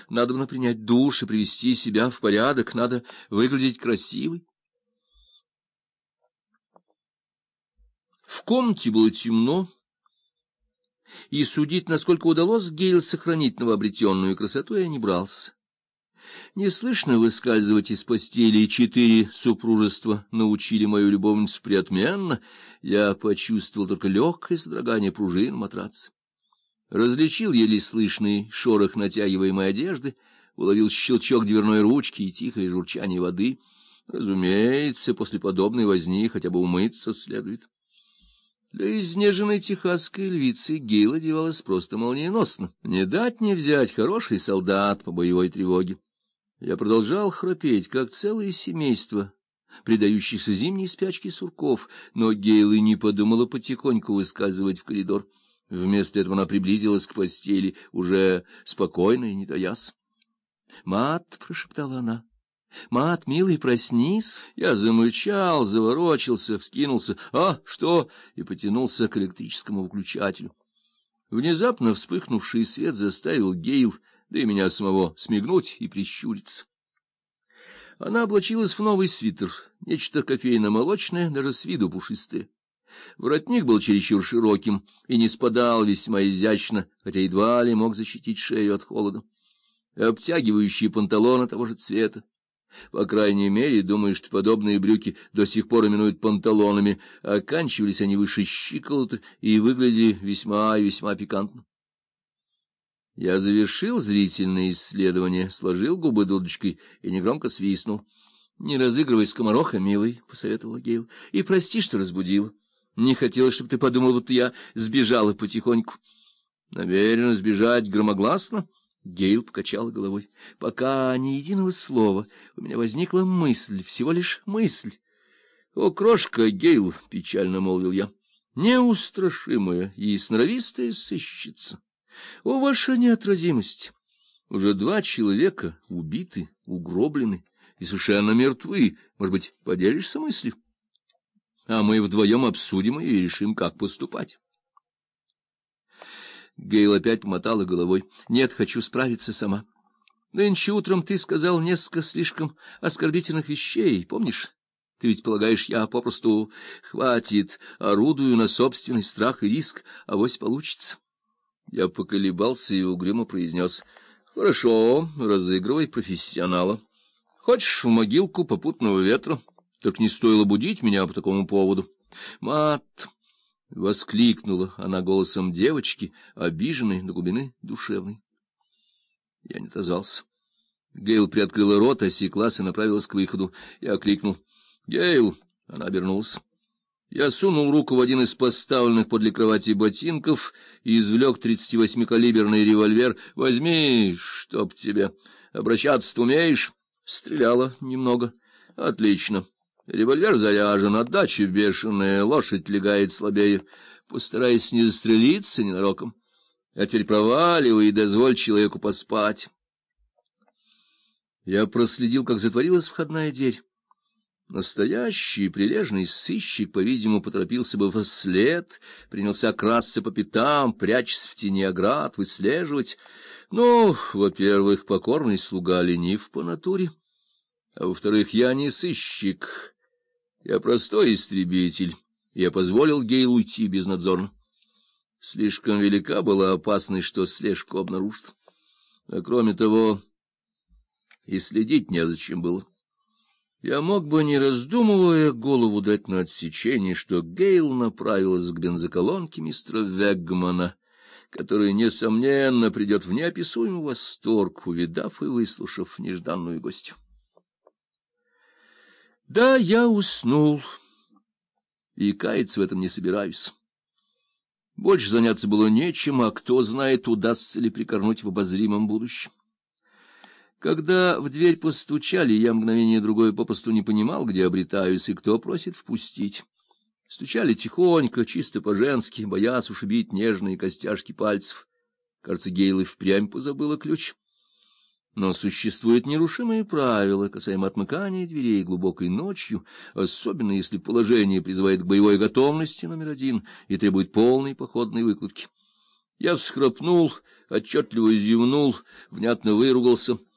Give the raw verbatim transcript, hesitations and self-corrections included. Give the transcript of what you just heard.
Надо бы принять душ и привести себя в порядок, надо выглядеть красивой. В комнате было темно, и судить, насколько удалось Гейл сохранить новообретенную красоту, я не брался. Неслышно выскальзывать из постели четыре супружества научили мою любовницу преотменно, я почувствовал только легкое содрогание пружин матраца. Различил еле слышный шорох натягиваемой одежды, уловил щелчок дверной ручки и тихое журчание воды. Разумеется, после подобной возни хотя бы умыться следует. Для изнеженной техасской львицы Гейл одевалась просто молниеносно. Не дать не взять хороший солдат по боевой тревоге. Я продолжал храпеть, как целое семейство предающихся зимней спячке сурков, но Гейл и не подумала потихоньку выскальзывать в коридор. Вместо этого она приблизилась к постели, уже спокойно и не таясь. — Мат, — прошептала она, — Мат, милый, проснись. Я замычал, заворочился, вскинулся. — А, что? — и потянулся к электрическому выключателю. Внезапно вспыхнувший свет заставил Гейл, да и меня самого, смигнуть и прищуриться. Она облачилась в новый свитер, нечто кофейно-молочное, даже с виду пушистое. Воротник был чересчур широким и не спадал весьма изящно, хотя едва ли мог защитить шею от холода. Обтягивающие панталоны того же цвета. По крайней мере, думаю, что подобные брюки до сих пор именуют панталонами, оканчивались они выше щиколоток и выглядели весьма и весьма пикантно. Я завершил зрительное исследование, сложил губы дудочкой и негромко свистнул. — Не разыгрывай скомороха, милый, — посоветовала Гейл, — и прости, что разбудила. Не хотела, чтобы ты подумал, будто я сбежала потихоньку. — Намерена сбежать громогласно? Гейл покачала головой. — Пока ни единого слова. У меня возникла мысль, всего лишь мысль. — О, крошка Гейл, — печально молвил я, — неустрашимая и сноровистая сыщица. О, ваша неотразимость! Уже два человека убиты, угроблены и совершенно мертвы. Может быть, поделишься мыслью? А мы вдвоем обсудим и решим, как поступать. Гейл опять помотала головой. — Нет, хочу справиться сама. Нынче утром ты сказал несколько слишком оскорбительных вещей, помнишь? Ты ведь полагаешь, я попросту хватит, орудую на собственный страх и риск, авось получится. Я поколебался и угрюмо произнес: — Хорошо, разыгрывай профессионала. Хочешь в могилку попутного ветра? Так не стоило будить меня по такому поводу. — Мат! — воскликнула она голосом девочки, обиженной до глубины душевной. Я не отозвался. Гейл приоткрыла рот, осеклась и направилась к выходу. Я окликнул: — Гейл! Она обернулась. Я сунул руку в один из поставленных подле кровати ботинков и извлек тридцативосьмикалиберный револьвер. — Возьми, чтоб тебе. Обращаться-то умеешь? Стреляла немного. — Отлично. Револьвер заряжен, отдача бешеная, лошадь легает слабее. Постарайся не застрелиться ненароком. А теперь проваливай и дозволь человеку поспать. Я проследил, как затворилась входная дверь. Настоящий прилежный сыщик, по-видимому, поторопился бы вслед, принялся красться по пятам, прячась в тени оград, выслеживать. Ну, во-первых, покорный слуга ленив по натуре, а во-вторых, я не сыщик, я простой истребитель, и я позволил Гейлу уйти безнадзорно. Слишком велика была опасность, что слежку обнаружат. А кроме того, и следить незачем было. Я мог бы, не раздумывая, голову дать на отсечение, что Гейл направилась к бензоколонке мистера Вегмана, который, несомненно, придет в неописуемый восторг, увидав и выслушав нежданную гостью. Да, я уснул, и каяться в этом не собираюсь. Больше заняться было нечем, а кто знает, удастся ли прикорнуть в обозримом будущем. Когда в дверь постучали, я мгновение-другое попросту не понимал, где обретаюсь и кто просит впустить. Стучали тихонько, чисто по-женски, боясь ушибить нежные костяшки пальцев. Кажется, Гейл и впрямь позабыла ключ. Но существует нерушимое правило касаемо отмыкания дверей глубокой ночью, особенно если положение призывает к боевой готовности номер один и требует полной походной выкладки. Я всхрапнул, отчетливо зевнул, внятно выругался.